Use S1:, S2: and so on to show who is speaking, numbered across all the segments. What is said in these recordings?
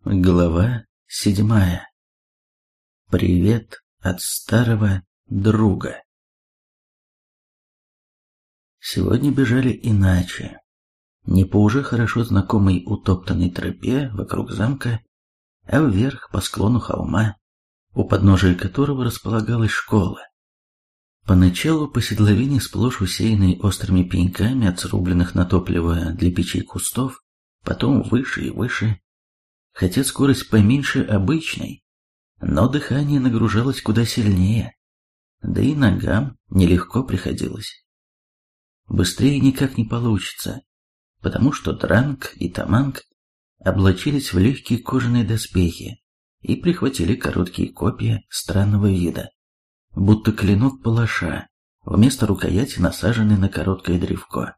S1: Глава 7. Привет от старого друга. Сегодня бежали иначе. Не по уже хорошо знакомой утоптанной тропе вокруг замка, а вверх по склону холма, у подножия которого располагалась школа. Поначалу по седловине, сплошь усеянной острыми пеньками от срубленных на топливо для печей кустов, потом выше и выше, хотя скорость поменьше обычной, но дыхание нагружалось куда сильнее, да и ногам нелегко приходилось. Быстрее никак не получится, потому что Дранг и Таманг облачились в легкие кожаные доспехи и прихватили короткие копья странного вида, будто клинок палаша, вместо рукояти насаженный на короткое древко.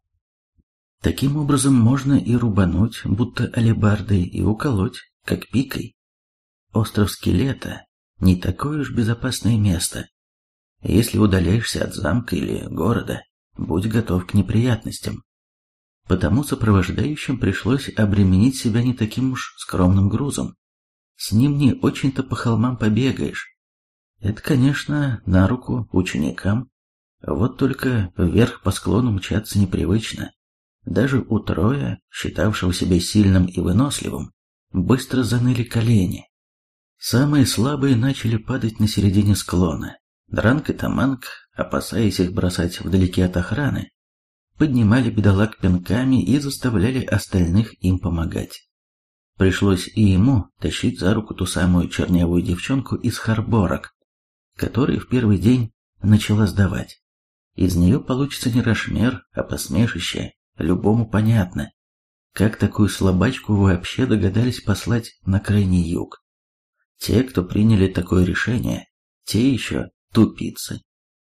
S1: Таким образом можно и рубануть, будто алебардой, и уколоть, как пикой. Остров Скелета не такое уж безопасное место. Если удаляешься от замка или города, будь готов к неприятностям. Потому сопровождающим пришлось обременить себя не таким уж скромным грузом. С ним не очень-то по холмам побегаешь. Это, конечно, на руку ученикам. Вот только вверх по склону мчаться непривычно. Даже у Троя, считавшего себя сильным и выносливым, быстро заныли колени. Самые слабые начали падать на середине склона. Дранг и Таманг, опасаясь их бросать вдалеке от охраны, поднимали бедолаг пинками и заставляли остальных им помогать. Пришлось и ему тащить за руку ту самую чернявую девчонку из Харборок, которая в первый день начала сдавать. Из нее получится не Рашмер, а посмешище. Любому понятно, как такую слабачку вообще догадались послать на крайний юг. Те, кто приняли такое решение, те еще тупицы.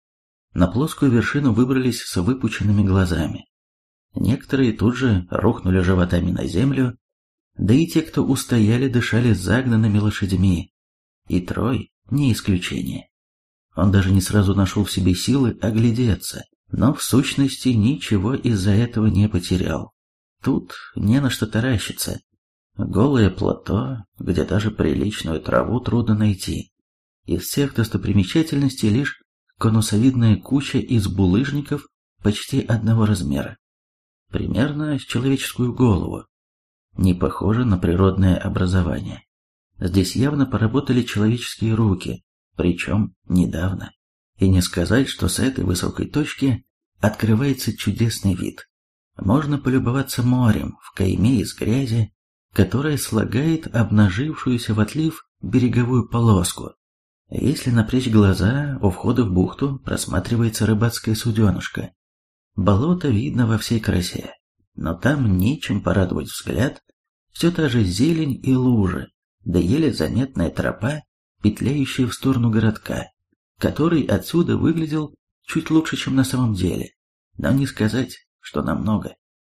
S1: На плоскую вершину выбрались с выпученными глазами. Некоторые тут же рухнули животами на землю, да и те, кто устояли, дышали загнанными лошадьми. И Трой не исключение. Он даже не сразу нашел в себе силы оглядеться, но в сущности ничего из-за этого не потерял. Тут не на что таращиться. Голое плато, где даже приличную траву трудно найти. Из всех достопримечательностей лишь конусовидная куча из булыжников почти одного размера. Примерно с человеческую голову. Не похоже на природное образование. Здесь явно поработали человеческие руки, причем недавно. И не сказать, что с этой высокой точки открывается чудесный вид. Можно полюбоваться морем в кайме из грязи, которая слагает обнажившуюся в отлив береговую полоску. Если напрячь глаза, у входа в бухту просматривается рыбацкое суденышко. Болото видно во всей красе, но там нечем порадовать взгляд, все та же зелень и лужи, да еле заметная тропа, петляющая в сторону городка, который отсюда выглядел чуть лучше, чем на самом деле, но не сказать, что намного.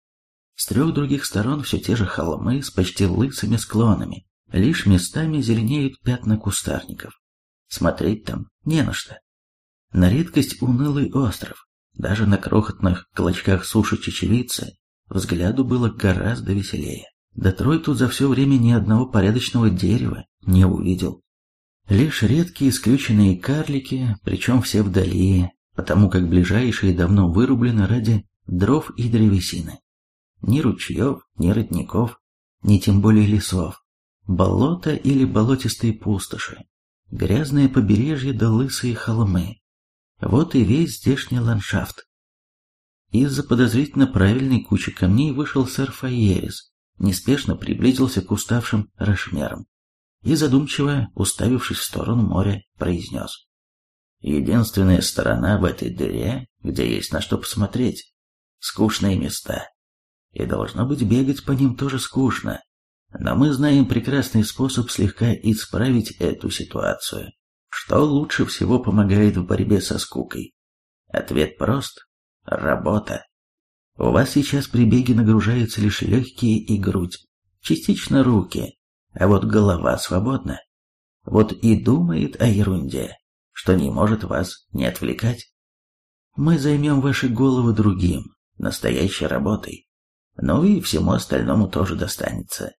S1: С трех других сторон все те же холмы с почти лысыми склонами, лишь местами зеленеют пятна кустарников. Смотреть там не на что. На редкость унылый остров, даже на крохотных клочках суши чечевицы, взгляду было гораздо веселее. Да Трой тут за все время ни одного порядочного дерева не увидел. Лишь редкие скрюченные карлики, причем все вдали, потому как ближайшие давно вырублены ради дров и древесины. Ни ручьев, ни родников, ни тем более лесов. Болото или болотистые пустоши. Грязное побережье да лысые холмы. Вот и весь здешний ландшафт. Из-за подозрительно правильной кучи камней вышел сэр Фаерис, неспешно приблизился к уставшим рашмерам и задумчиво, уставившись в сторону моря, произнес: «Единственная сторона в этой дыре, где есть на что посмотреть, скучные места. И должно быть, бегать по ним тоже скучно. Но мы знаем прекрасный способ слегка исправить эту ситуацию. Что лучше всего помогает в борьбе со скукой? Ответ прост: работа. У вас сейчас при беге нагружаются лишь легкие и грудь, частично руки, а вот голова свободна. Вот и думает о ерунде, что не может вас не отвлекать. Мы займем ваши головы другим, настоящей работой. Ну и всему остальному тоже достанется.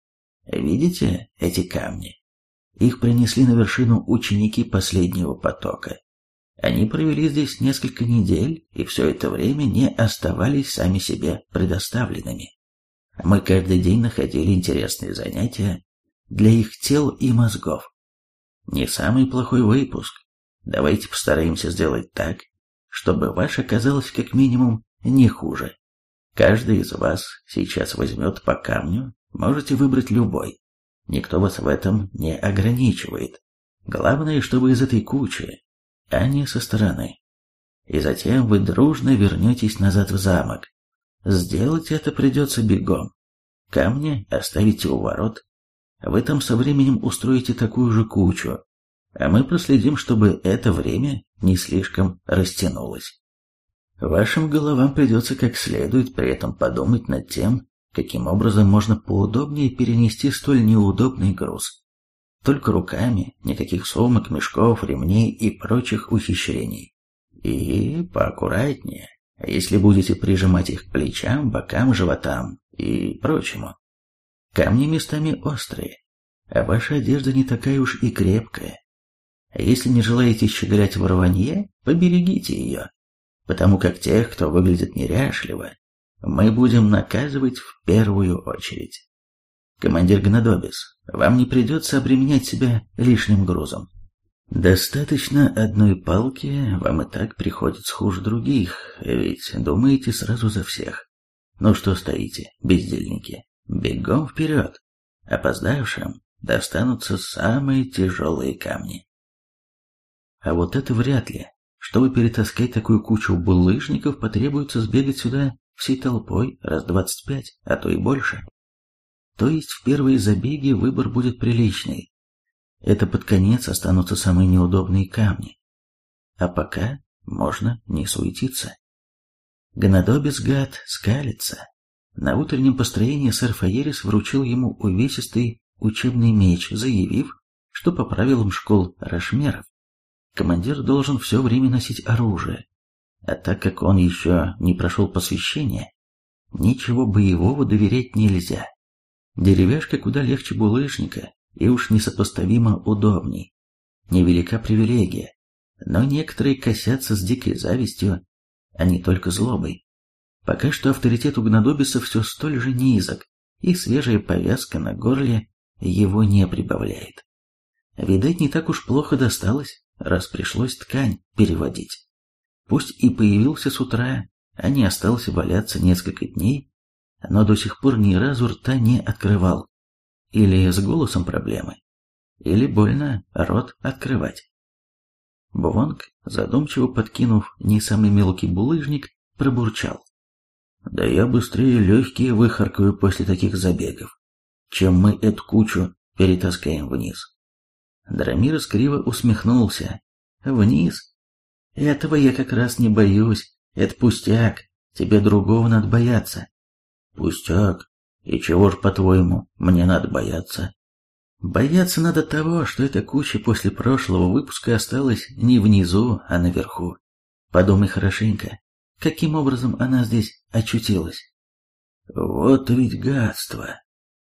S1: Видите эти камни? Их принесли на вершину ученики последнего потока. Они провели здесь несколько недель, и все это время не оставались сами себе предоставленными. Мы каждый день находили интересные занятия для их тел и мозгов. Не самый плохой выпуск. Давайте постараемся сделать так, чтобы ваш оказалось как минимум не хуже. Каждый из вас сейчас возьмет по камню, можете выбрать любой. Никто вас в этом не ограничивает. Главное, чтобы из этой кучи, а не со стороны. И затем вы дружно вернетесь назад в замок. Сделать это придется бегом. Камни оставите у ворот. Вы там со временем устроите такую же кучу, а мы проследим, чтобы это время не слишком растянулось. Вашим головам придется как следует при этом подумать над тем, каким образом можно поудобнее перенести столь неудобный груз. Только руками, никаких сумок, мешков, ремней и прочих ухищрений. И поаккуратнее, если будете прижимать их к плечам, бокам, животам и прочему. Камни местами острые, а ваша одежда не такая уж и крепкая. А если не желаете щеголять в рванье, поберегите ее, потому как тех, кто выглядит неряшливо, мы будем наказывать в первую очередь. Командир Гнадобис, вам не придется обременять себя лишним грузом. Достаточно одной палки, вам и так приходится хуже других, ведь думаете сразу за всех. Ну что стоите, бездельники, бегом вперед. Опоздавшим достанутся самые тяжелые камни. А вот это вряд ли. Чтобы перетаскать такую кучу булыжников, потребуется сбегать сюда всей толпой раз 25, а то и больше. То есть в первые забеги выбор будет приличный. Это под конец останутся самые неудобные камни. А пока можно не суетиться. Гнадобис гад скалится. На утреннем построении сэр Фаерис вручил ему увесистый учебный меч, заявив, что по правилам школ рашмеров командир должен все время носить оружие, а так как он еще не прошел посвящение, ничего боевого доверять нельзя. Деревяшка куда легче булыжника и уж несопоставимо удобней. Невелика привилегия, но некоторые косятся с дикой завистью, а не только злобой. Пока что авторитет у Гнадобиса все столь же низок, и свежая повязка на горле его не прибавляет. Видать, не так уж плохо досталось, раз пришлось ткань переводить. Пусть и появился с утра, а не остался валяться несколько дней, но до сих пор ни разу рта не открывал. Или с голосом проблемы, или больно рот открывать. Бвонг, задумчиво подкинув не самый мелкий булыжник, пробурчал. Да я быстрее легкие выхаркаю после таких забегов, чем мы эту кучу перетаскаем вниз. Драмирос криво усмехнулся. Вниз? Этого я как раз не боюсь. Это пустяк. Тебе другого надо бояться. Пустяк? И чего ж, по-твоему, мне надо бояться? Бояться надо того, что эта куча после прошлого выпуска осталась не внизу, а наверху. Подумай хорошенько, каким образом она здесь очутилась. Вот ведь гадство.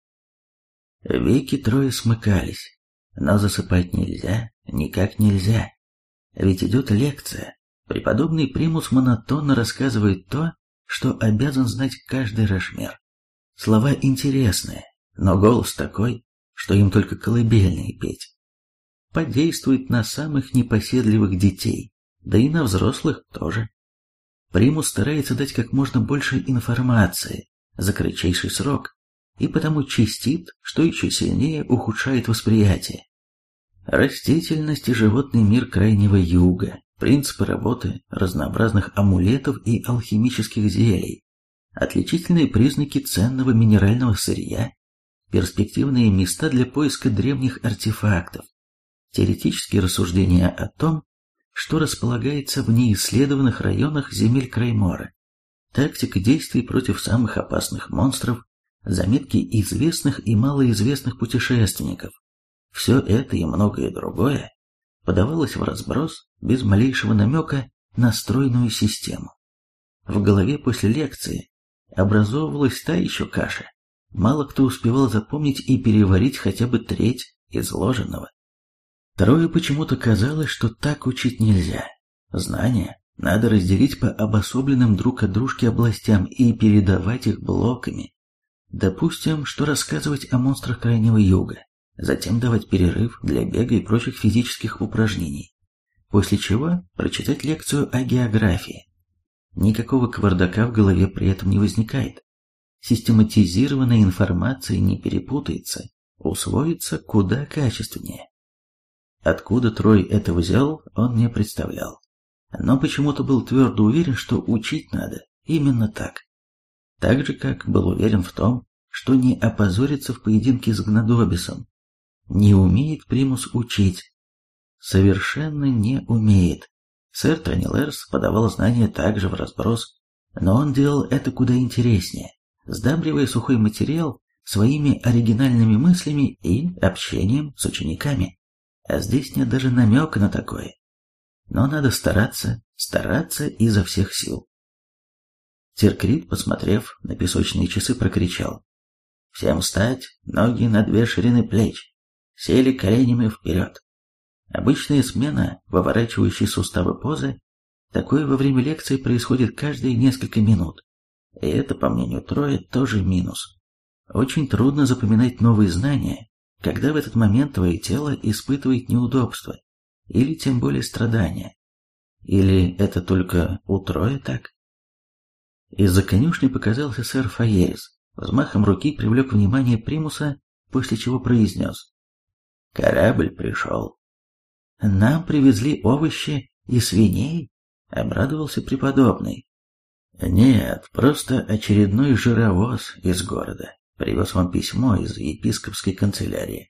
S1: Веки трое смыкались. Но засыпать нельзя, никак нельзя. Ведь идет лекция. Преподобный Примус монотонно рассказывает то, что обязан знать каждый рашмер. Слова интересные, но голос такой, что им только колыбельные петь. Подействует на самых непоседливых детей, да и на взрослых тоже. Примус старается дать как можно больше информации за кратчайший срок, и потому чистит, что еще сильнее ухудшает восприятие. Растительность и животный мир Крайнего Юга, принципы работы разнообразных амулетов и алхимических зелий, отличительные признаки ценного минерального сырья, перспективные места для поиска древних артефактов, теоретические рассуждения о том, что располагается в неисследованных районах земель Краймора, тактика действий против самых опасных монстров, заметки известных и малоизвестных путешественников. Все это и многое другое подавалось вразброс без малейшего намека на стройную систему. В голове после лекции образовывалась та еще каша, мало кто успевал запомнить и переварить хотя бы треть изложенного. Трое почему-то казалось, что так учить нельзя. Знания надо разделить по обособленным друг от дружки областям и передавать их блоками. Допустим, что рассказывать о монстрах Крайнего Юга, затем давать перерыв для бега и прочих физических упражнений, после чего прочитать лекцию о географии. Никакого кавардака в голове при этом не возникает. Систематизированная информация не перепутается, усвоится куда качественнее. Откуда Трой это взял, он не представлял. Но почему-то был твердо уверен, что учить надо именно так. Так же, как был уверен в том, что не опозорится в поединке с Гнадобисом. Не умеет Примус учить. Совершенно не умеет. Сэр Тронилерс подавал знания также в разброс, но он делал это куда интереснее, сдабривая сухой материал своими оригинальными мыслями и общением с учениками. А здесь нет даже намека на такое. Но надо стараться изо всех сил. Тиркрит, посмотрев на песочные часы, прокричал: «Всем встать, ноги на 2 ширины плеч, сели коленями вперед». Обычная смена выворачивающей суставы позы, такое во время лекции происходит каждые несколько минут. И это, по мнению Троя, тоже минус. Очень трудно запоминать новые знания, когда в этот момент твое тело испытывает неудобства, или тем более страдания. Или это только у Троя так? Из-за конюшни показался сэр Фаерис, взмахом руки привлек внимание Примуса, после чего произнес: «Корабль пришел». «Нам привезли овощи и свиней?» — обрадовался преподобный. «Нет, просто очередной жировоз из города. Привез вам письмо из епископской канцелярии».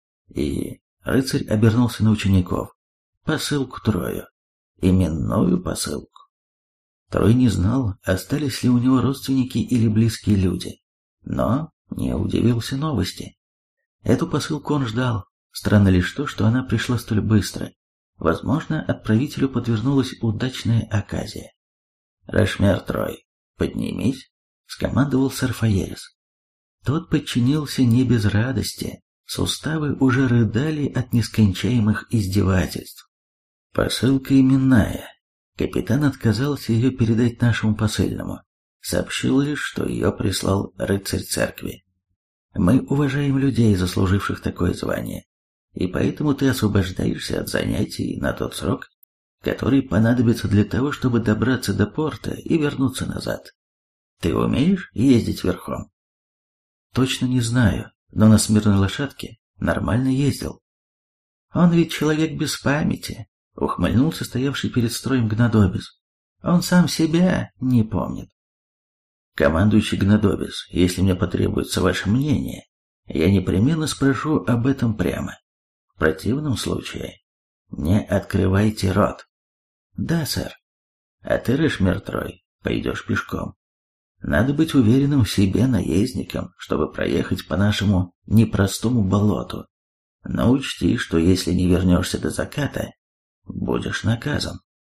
S1: И рыцарь обернулся на учеников. «Посылку Трою. Именную посылку». Трой не знал, остались ли у него родственники или близкие люди, но не удивился новости. Эту посылку он ждал. Странно лишь то, что она пришла столь быстро. Возможно, отправителю подвернулась удачная оказия. «Рашмер Трой, поднимись», — скомандовал сэр Фаерис. Тот подчинился не без радости. Суставы уже рыдали от нескончаемых издевательств. «Посылка именная. Капитан отказался ее передать нашему посыльному. Сообщил лишь, что ее прислал рыцарь церкви. Мы уважаем людей, заслуживших такое звание, и поэтому ты освобождаешься от занятий на тот срок, который понадобится для того, чтобы добраться до порта и вернуться назад. Ты умеешь ездить верхом?» «Точно не знаю, но на смирной лошадке нормально ездил». «Он ведь человек без памяти», — ухмыльнулся стоявший перед строем Гнадобис. «Он сам себя не помнит». «Командующий Гнадобис, если мне потребуется ваше мнение, я непременно спрошу об этом прямо. В противном случае не открывайте рот». «Да, сэр». «А ты, Рашмер Трой, пойдешь пешком. Надо быть уверенным в себе наездником, чтобы проехать по нашему непростому болоту. Но учти, что если не вернешься до заката, будешь наказан».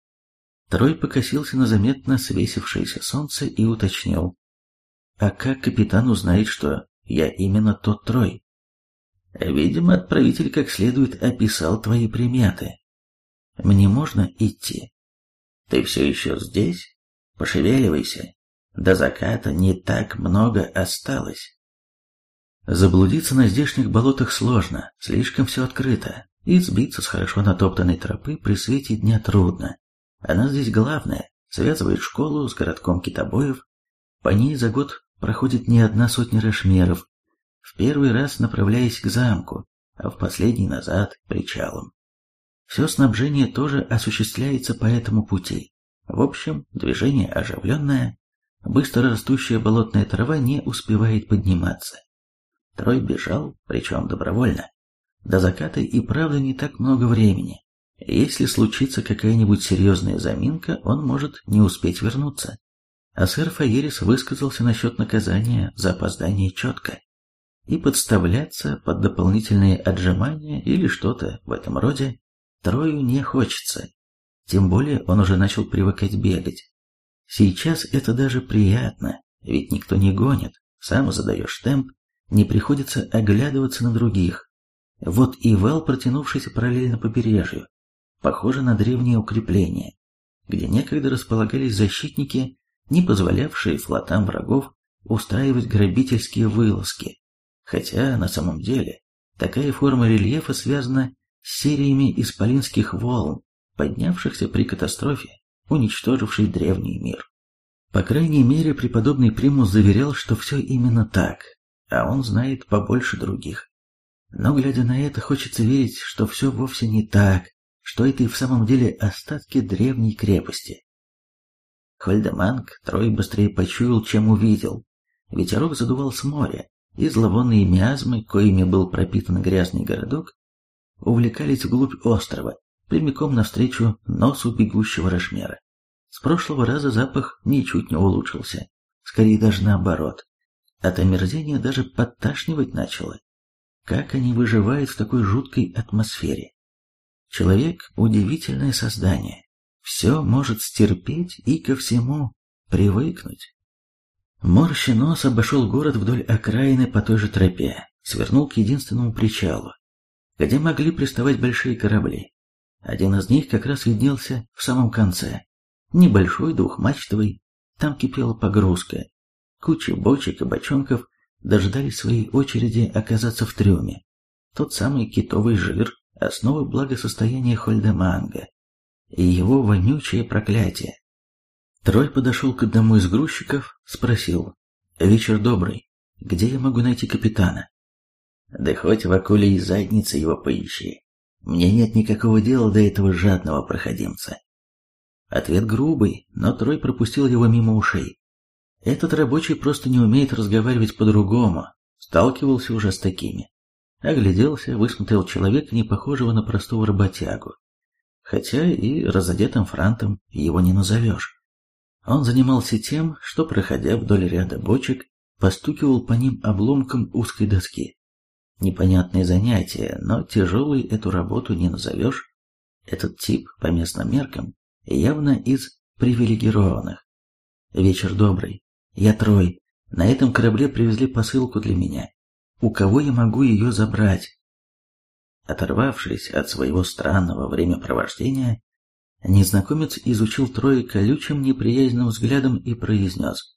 S1: Трой покосился на заметно свесившееся солнце и уточнил: «А как капитан узнает, что я именно тот Трой?» «Видимо, отправитель как следует описал твои приметы. Мне можно идти?» «Ты все еще здесь? Пошевеливайся. До заката не так много осталось». Заблудиться на здешних болотах сложно, слишком все открыто, и сбиться с хорошо натоптанной тропы при свете дня трудно. Она здесь главная, связывает школу с городком китобоев. По ней за год проходит не одна сотня рашмеров, в первый раз направляясь к замку, а в последний назад к причалам. Все снабжение тоже осуществляется по этому пути. В общем, движение оживленное, быстро растущая болотная трава не успевает подниматься. Трой бежал, причем добровольно. До заката и правда не так много времени. Если случится какая-нибудь серьезная заминка, он может не успеть вернуться. А сэр Фаерис высказался насчет наказания за опоздание четко. И подставляться под дополнительные отжимания или что-то в этом роде Трою не хочется. Тем более он уже начал привыкать бегать. Сейчас это даже приятно, ведь никто не гонит, сам задаешь темп, не приходится оглядываться на других. Вот и вал, протянувшийся параллельно побережью, похоже на древнее укрепление, где некогда располагались защитники, не позволявшие флотам врагов устраивать грабительские вылазки. Хотя на самом деле такая форма рельефа связана с сериями исполинских волн, поднявшихся при катастрофе, уничтожившей древний мир. По крайней мере, преподобный Примус заверял, что все именно так, а он знает побольше других. Но, глядя на это, хочется верить, что все вовсе не так, что это и в самом деле остатки древней крепости. Хольдеманг Трой быстрее почуял, чем увидел. Ветерок задувал с моря, и зловонные миазмы, коими был пропитан грязный городок, увлекались вглубь острова, прямиком навстречу носу бегущего Рошмера. С прошлого раза запах ничуть не улучшился, скорее даже наоборот. От омерзения даже подташнивать начало. Как они выживают в такой жуткой атмосфере? Человек – удивительное создание. Все может стерпеть и ко всему привыкнуть. Морща нос обошел город вдоль окраины по той же тропе, свернул к единственному причалу, где могли приставать большие корабли. Один из них как раз виднелся в самом конце. Небольшой, двухмачтовый, там кипела погрузка. Куча бочек и бочонков дождались своей очереди оказаться в трюме. Тот самый китовый жир, основа благосостояния Хольдеманга, и его вонючее проклятие. Трой подошел к одному из грузчиков, спросил: «Вечер добрый, где я могу найти капитана?» «Да хоть в акуле и заднице его поищи. Мне нет никакого дела до этого жадного проходимца». Ответ грубый, но Трой пропустил его мимо ушей. Этот рабочий просто не умеет разговаривать по-другому, сталкивался уже с такими. Огляделся, высмотрел человека, не похожего на простого работягу. Хотя и разодетым франтом его не назовешь. Он занимался тем, что, проходя вдоль ряда бочек, постукивал по ним обломком узкой доски. Непонятное занятие, но тяжелой эту работу не назовешь. Этот тип, по местным меркам, явно из привилегированных. «Вечер добрый. Я Трой. На этом корабле привезли посылку для меня. У кого я могу ее забрать?» Оторвавшись от своего странного времяпровождения, незнакомец изучил Троя колючим неприязненным взглядом и произнес: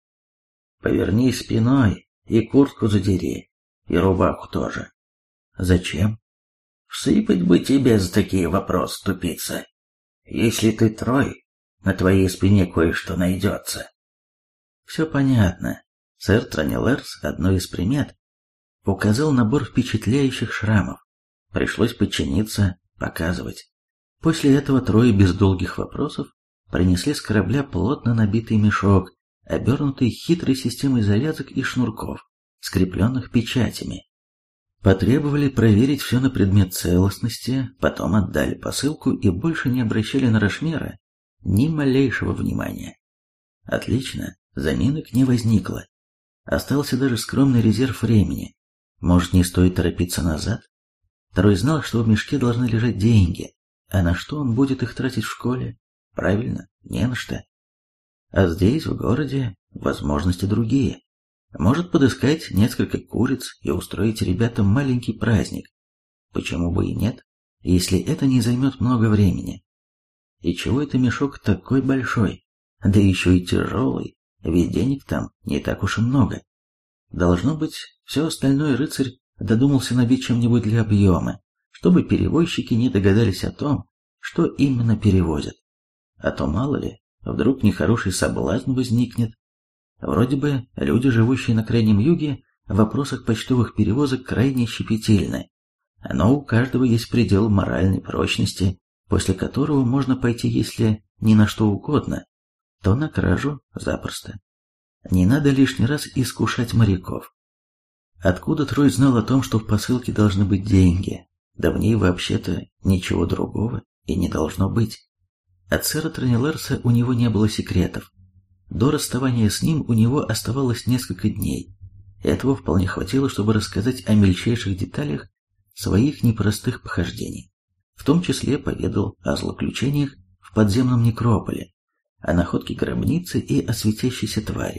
S1: «Повернись спиной и куртку задери, и рубаху тоже». «Зачем?» «Всыпать бы тебе за такие вопросы, тупица. Если ты Трой, на твоей спине кое-что найдется». Все понятно. Сэр Транилерс, одной из примет, указал набор впечатляющих шрамов. Пришлось подчиниться, показывать. После этого Трое без долгих вопросов принесли с корабля плотно набитый мешок, обернутый хитрой системой завязок и шнурков, скрепленных печатями. Потребовали проверить все на предмет целостности, потом отдали посылку и больше не обращали на Рошмера ни малейшего внимания. Отлично, заминок не возникло. Остался даже скромный резерв времени. Может, не стоит торопиться назад? Трой знал, что в мешке должны лежать деньги, а на что он будет их тратить в школе? Правильно, не на что. А здесь, в городе, возможности другие. Может подыскать несколько куриц и устроить ребятам маленький праздник. Почему бы и нет, если это не займет много времени? И чего это мешок такой большой? Да еще и тяжелый, ведь денег там не так уж и много. Должно быть, все остальное рыцарь додумался набить чем-нибудь для объема, чтобы перевозчики не догадались о том, что именно перевозят. А то, мало ли, вдруг нехороший соблазн возникнет. Вроде бы люди, живущие на Крайнем Юге, в вопросах почтовых перевозок крайне щепетильны. Но у каждого есть предел моральной прочности, после которого можно пойти, если ни на что угодно, то на кражу запросто. Не надо лишний раз искушать моряков. Откуда Трой знал о том, что в посылке должны быть деньги? Да в ней вообще-то ничего другого и не должно быть. От сэра Транилерса у него не было секретов. До расставания с ним у него оставалось несколько дней. Этого вполне хватило, чтобы рассказать о мельчайших деталях своих непростых похождений. В том числе поведал о злоключениях в подземном некрополе, о находке гробницы и о светящейся твари,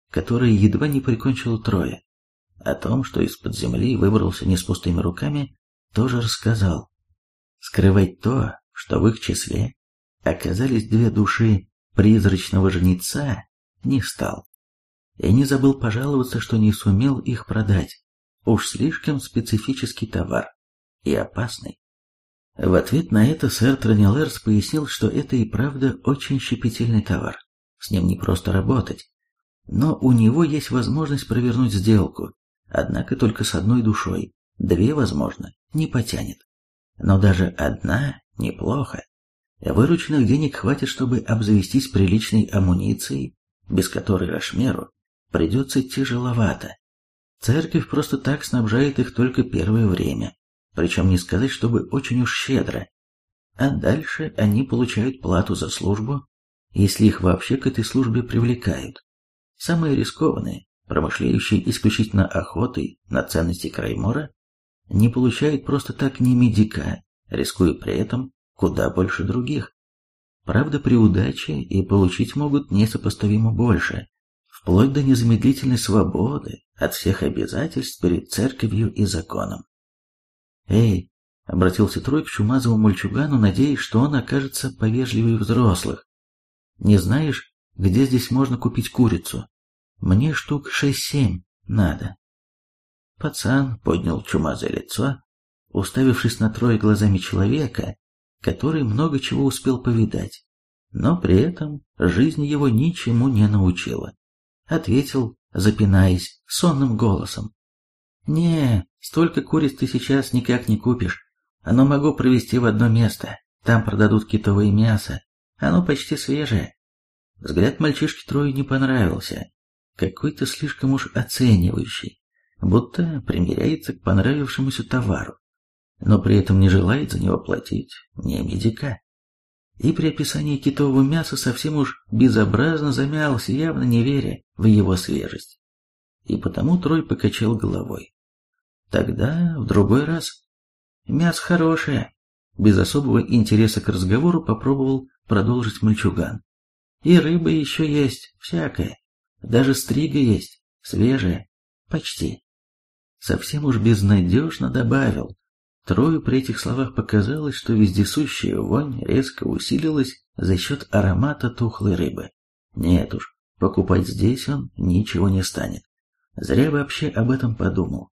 S1: которое едва не прикончило Троя. О том, что из-под земли выбрался не с пустыми руками, тоже рассказал. Скрывать то, что в их числе оказались две души призрачного жнеца, не стал. И не забыл пожаловаться, что не сумел их продать. Уж слишком специфический товар и опасный. В ответ на это сэр Тронилерс пояснил, что это и правда очень щепетильный товар. С ним не просто работать. Но у него есть возможность провернуть сделку, однако только с одной душой. Две, возможно, не потянет. Но даже одна неплохо. Вырученных денег хватит, чтобы обзавестись приличной амуницией, без которой Рашмеру придется тяжеловато. Церковь просто так снабжает их только первое время, причем не сказать, чтобы очень уж щедро. А дальше они получают плату за службу, если их вообще к этой службе привлекают. Самые рискованные, промышляющие исключительно охотой на ценности Краймора, не получают просто так ни медика, рискуя при этом куда больше других. Правда, при удаче и получить могут несопоставимо больше, вплоть до незамедлительной свободы от всех обязательств перед церковью и законом. «Эй!» — обратился Трой к чумазовому мальчугану, надеясь, что он окажется повежливее взрослых. «Не знаешь, где здесь можно купить курицу? Мне штук 6-7 надо». Пацан поднял чумазое лицо, уставившись на Троя глазами человека, который много чего успел повидать, но при этом жизнь его ничему не научила. Ответил, запинаясь, сонным голосом. «Не, столько куриц ты сейчас никак не купишь, но могу провести в одно место, там продадут китовое мясо, оно почти свежее». Взгляд мальчишки Трою не понравился, какой-то слишком уж оценивающий, будто примиряется к понравившемуся товару, но при этом не желает за него платить ни медика. И при описании китового мяса совсем уж безобразно замялся, явно не веря в его свежесть. И потому Трой покачал головой. Тогда в другой раз. Мясо хорошее. Без особого интереса к разговору попробовал продолжить мальчуган. И рыба еще есть, всякая. Даже стрига есть, свежая, почти. Совсем уж безнадежно добавил. Трою при этих словах показалось, что вездесущая вонь резко усилилась за счет аромата тухлой рыбы. Нет уж, покупать здесь он ничего не станет. Зря вообще об этом подумал.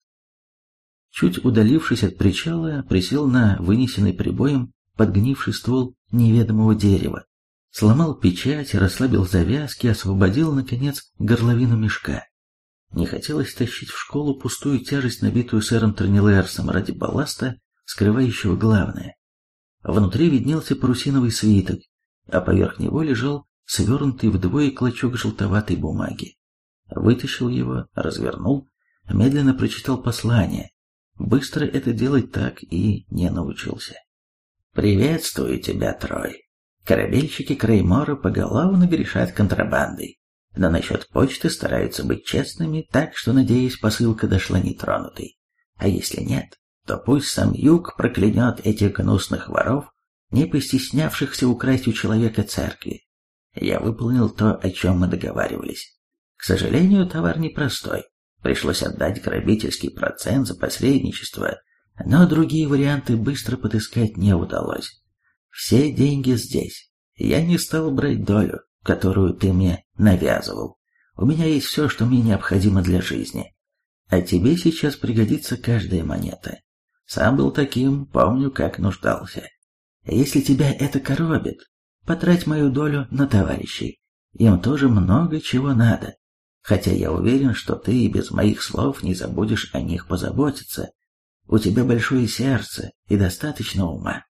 S1: Чуть удалившись от причала, присел на вынесенный прибоем подгнивший ствол неведомого дерева, сломал печать, расслабил завязки, освободил, наконец, горловину мешка. Не хотелось тащить в школу пустую тяжесть, набитую сэром Тронилерсом ради балласта, скрывающего главное. Внутри виднелся парусиновый свиток, а поверх него лежал свернутый вдвое клочок желтоватой бумаги. Вытащил его, развернул, медленно прочитал послание. Быстро это делать так и не научился. «Приветствую тебя, Трой. Корабельщики Краймора поголовно грешат контрабандой, но насчет почты стараются быть честными, так что, надеюсь, посылка дошла нетронутой. А если нет, то пусть сам Юг проклянет этих гнусных воров, не постеснявшихся украсть у человека церкви. Я выполнил то, о чем мы договаривались. К сожалению, товар непростой. Пришлось отдать грабительский процент за посредничество, но другие варианты быстро подыскать не удалось. Все деньги здесь. Я не стал брать долю, которую ты мне навязывал. У меня есть все, что мне необходимо для жизни. А тебе сейчас пригодится каждая монета. Сам был таким, помню, как нуждался. Если тебя это коробит, потрать мою долю на товарищей. Им тоже много чего надо. Хотя я уверен, что ты и без моих слов не забудешь о них позаботиться. У тебя большое сердце и достаточно ума.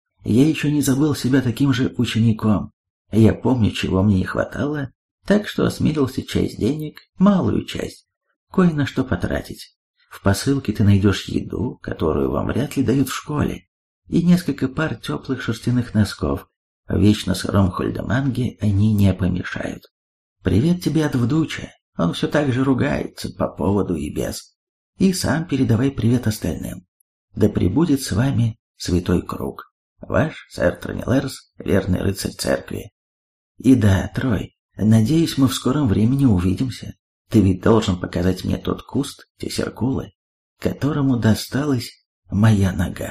S1: Я еще не забыл себя таким же учеником. Я помню, чего мне не хватало, так что осмелился часть денег, малую часть, кое на что потратить. В посылке ты найдешь еду, которую вам вряд ли дают в школе, и несколько пар теплых шерстяных носков. В вечно сыром Хольдеманге они не помешают. Привет тебе от Вдуча. Он все так же ругается по поводу и без. И сам передавай привет остальным. Да пребудет с вами святой круг. Ваш сэр Тронилерс, верный рыцарь церкви. И да, Трой, надеюсь, мы в скором времени увидимся. Ты ведь должен показать мне тот куст тессеркулы, которому досталась моя нога.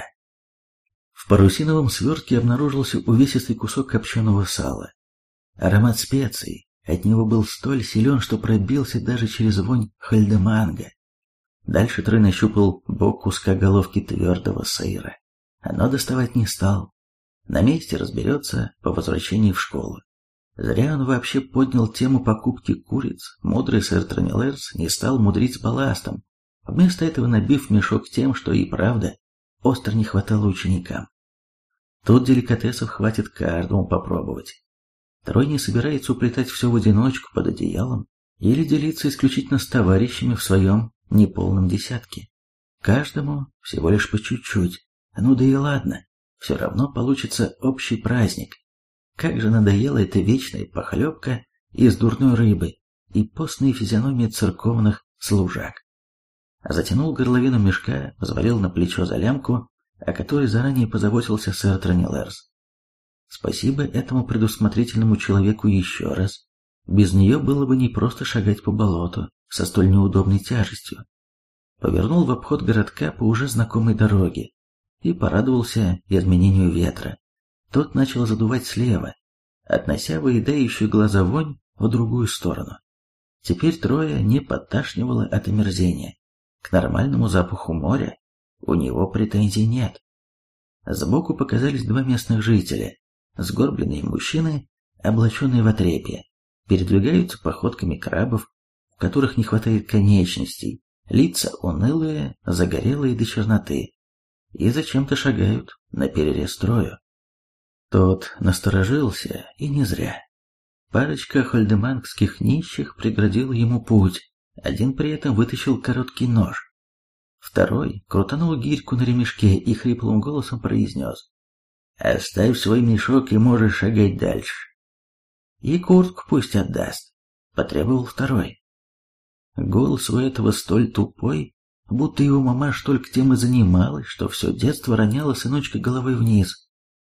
S1: В парусиновом свертке обнаружился увесистый кусок копченого сала. Аромат специй от него был столь силен, что пробился даже через вонь хальдеманга. Дальше Трой нащупал бок куска головки твердого сыра, но доставать не стал. На месте разберется по возвращении в школу. Зря он вообще поднял тему покупки куриц. Мудрый сэр Тронилерс не стал мудрить с балластом, вместо этого набив мешок тем, что и правда остро не хватало ученикам. Тут деликатесов хватит каждому попробовать. Трой не собирается уплетать все в одиночку под одеялом или делиться исключительно с товарищами в своем неполном десятке. Каждому всего лишь по чуть-чуть. Ну да и ладно, все равно получится общий праздник. Как же надоела эта вечная похлебка из дурной рыбы и постные физиономии церковных служак. Затянул горловину мешка, взвалил на плечо за лямку, о которой заранее позаботился сэр Тронилерс. Спасибо этому предусмотрительному человеку еще раз. Без нее было бы не просто шагать по болоту со столь неудобной тяжестью. Повернул в обход городка по уже знакомой дороге и порадовался изменению ветра. Тот начал задувать слева, относя выедающую глаза вонь в другую сторону. Теперь Троя не подташнивало от омерзения. К нормальному запаху моря у него претензий нет. Сбоку показались два местных жителя, сгорбленные мужчины, облаченные в отрепье, передвигаются походками крабов, у которых не хватает конечностей, лица унылые, загорелые до черноты, и зачем-то шагают наперерез Трою. Тот насторожился, и не зря. Парочка хольдемангских нищих преградила ему путь, один при этом вытащил короткий нож. Второй крутанул гирьку на ремешке и хриплым голосом произнес: «Оставь свой мешок и можешь шагать дальше». «И куртку пусть отдаст», — потребовал второй. Голос у этого столь тупой, будто его мамаш только тем и занималась, что все детство роняла сыночка головой вниз.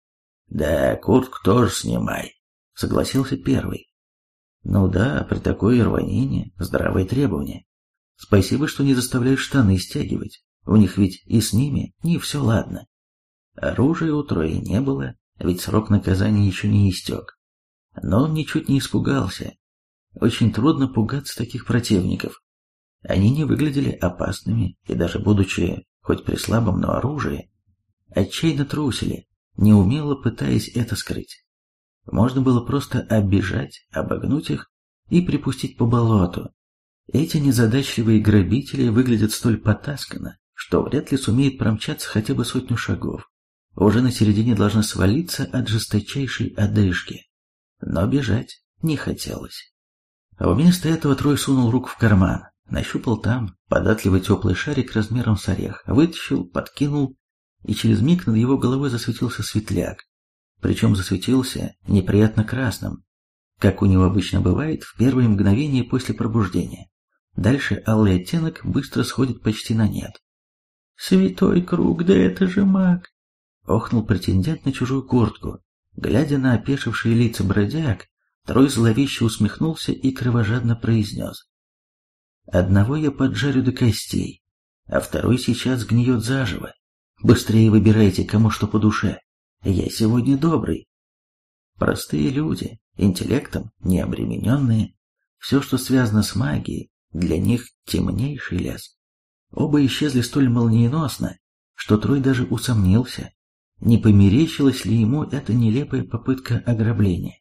S1: «Да, куртку тоже снимай», — согласился первый. «Ну да, при такой рванине здравые требования. Спасибо, что не заставляют штаны стягивать, у них ведь и с ними не все ладно». Оружия у Трои не было, ведь срок наказания еще не истек. Но он ничуть не испугался. Очень трудно пугаться таких противников. Они не выглядели опасными, и даже будучи хоть при слабом, но оружии, отчаянно трусили, неумело пытаясь это скрыть. Можно было просто оббежать, обогнуть их и припустить по болоту. Эти незадачливые грабители выглядят столь потасканно, что вряд ли сумеют промчаться хотя бы 100 шагов. Уже на середине должны свалиться от жесточайшей одышки. Но бежать не хотелось. Вместо этого Трой сунул руку в карман, нащупал там податливый теплый шарик размером с орех, вытащил, подкинул, и через миг над его головой засветился светляк. Причем засветился неприятно красным, как у него обычно бывает в первые мгновения после пробуждения. Дальше алый оттенок быстро сходит почти на нет. «Святой круг, да это же маг!» — охнул претендент на чужую куртку. Глядя на опешившие лица бродяг, Трой зловеще усмехнулся и кровожадно произнес: «Одного я поджарю до костей, а второй сейчас гниет заживо. Быстрее выбирайте, кому что по душе. Я сегодня добрый». Простые люди, интеллектом не обремененные, все, что связано с магией, для них темнейший лес. Оба исчезли столь молниеносно, что Трой даже усомнился, не померещилась ли ему эта нелепая попытка ограбления.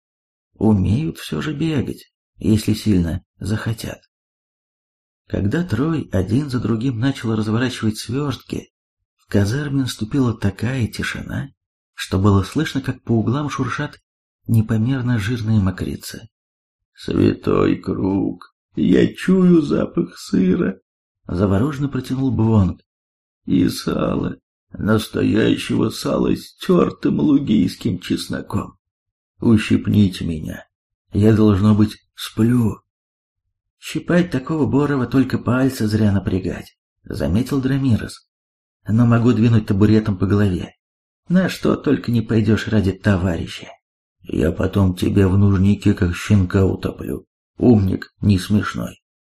S1: Умеют все же бегать, если сильно захотят. Когда Трой один за другим начал разворачивать свертки, в казарме наступила такая тишина, что было слышно, как по углам шуршат непомерно жирные мокрицы. «Святой круг, я чую запах сыра», — завороженно протянул Бвонг. «И сала, настоящего сала с тертым лугийским чесноком. Ущипните меня, я, должно быть, сплю». «Щипать такого Борова только пальцы зря напрягать», — заметил Драмирос. «Но могу двинуть табуретом по голове. На что только не пойдешь ради товарища. Я потом тебя в нужнике как щенка утоплю. Умник не смешной».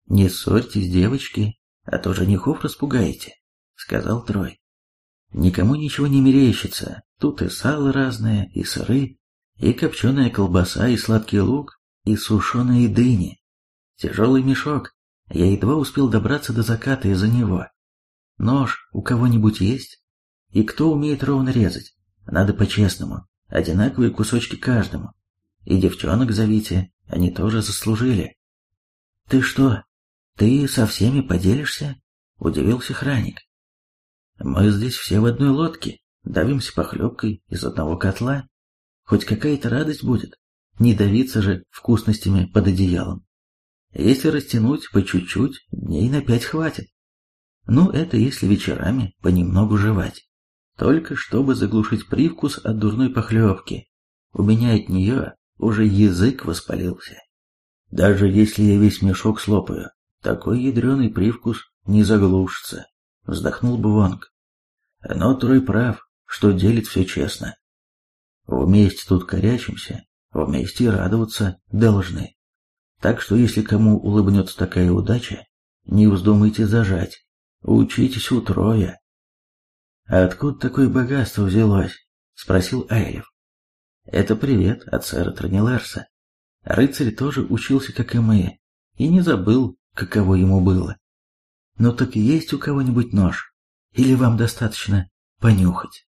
S1: «Не ссорьтесь, девочки, а то женихов распугаете», — сказал Трой. «Никому ничего не мерещится, тут и сало разное, и сыры, и копченая колбаса, и сладкий лук, и сушеные дыни. Тяжелый мешок, я едва успел добраться до заката из-за него. Нож у кого-нибудь есть? И кто умеет ровно резать? Надо по-честному, одинаковые кусочки каждому. И девчонок зовите, они тоже заслужили». «Ты что, ты со всеми поделишься?» — удивился Храник. «Мы здесь все в одной лодке, давимся похлебкой из одного котла. Хоть какая-то радость будет, не давиться же вкусностями под одеялом. Если растянуть по чуть-чуть, дней на 5 хватит. Ну, это если вечерами понемногу жевать. Только чтобы заглушить привкус от дурной похлебки. У меня от нее уже язык воспалился. Даже если я весь мешок слопаю, такой ядреный привкус не заглушится», — вздохнул Бвонг. «Но Трой прав, что делит все честно. Вместе тут корячимся, вместе и радоваться должны. Так что если кому улыбнется такая удача, не вздумайте зажать, учитесь у Троя». «А откуда такое богатство взялось?» — спросил Айлев. «Это привет от сэра Тронилерса. Рыцарь тоже учился, как и мы, и не забыл, каково ему было. Ну так есть у кого-нибудь нож? Или вам достаточно понюхать?»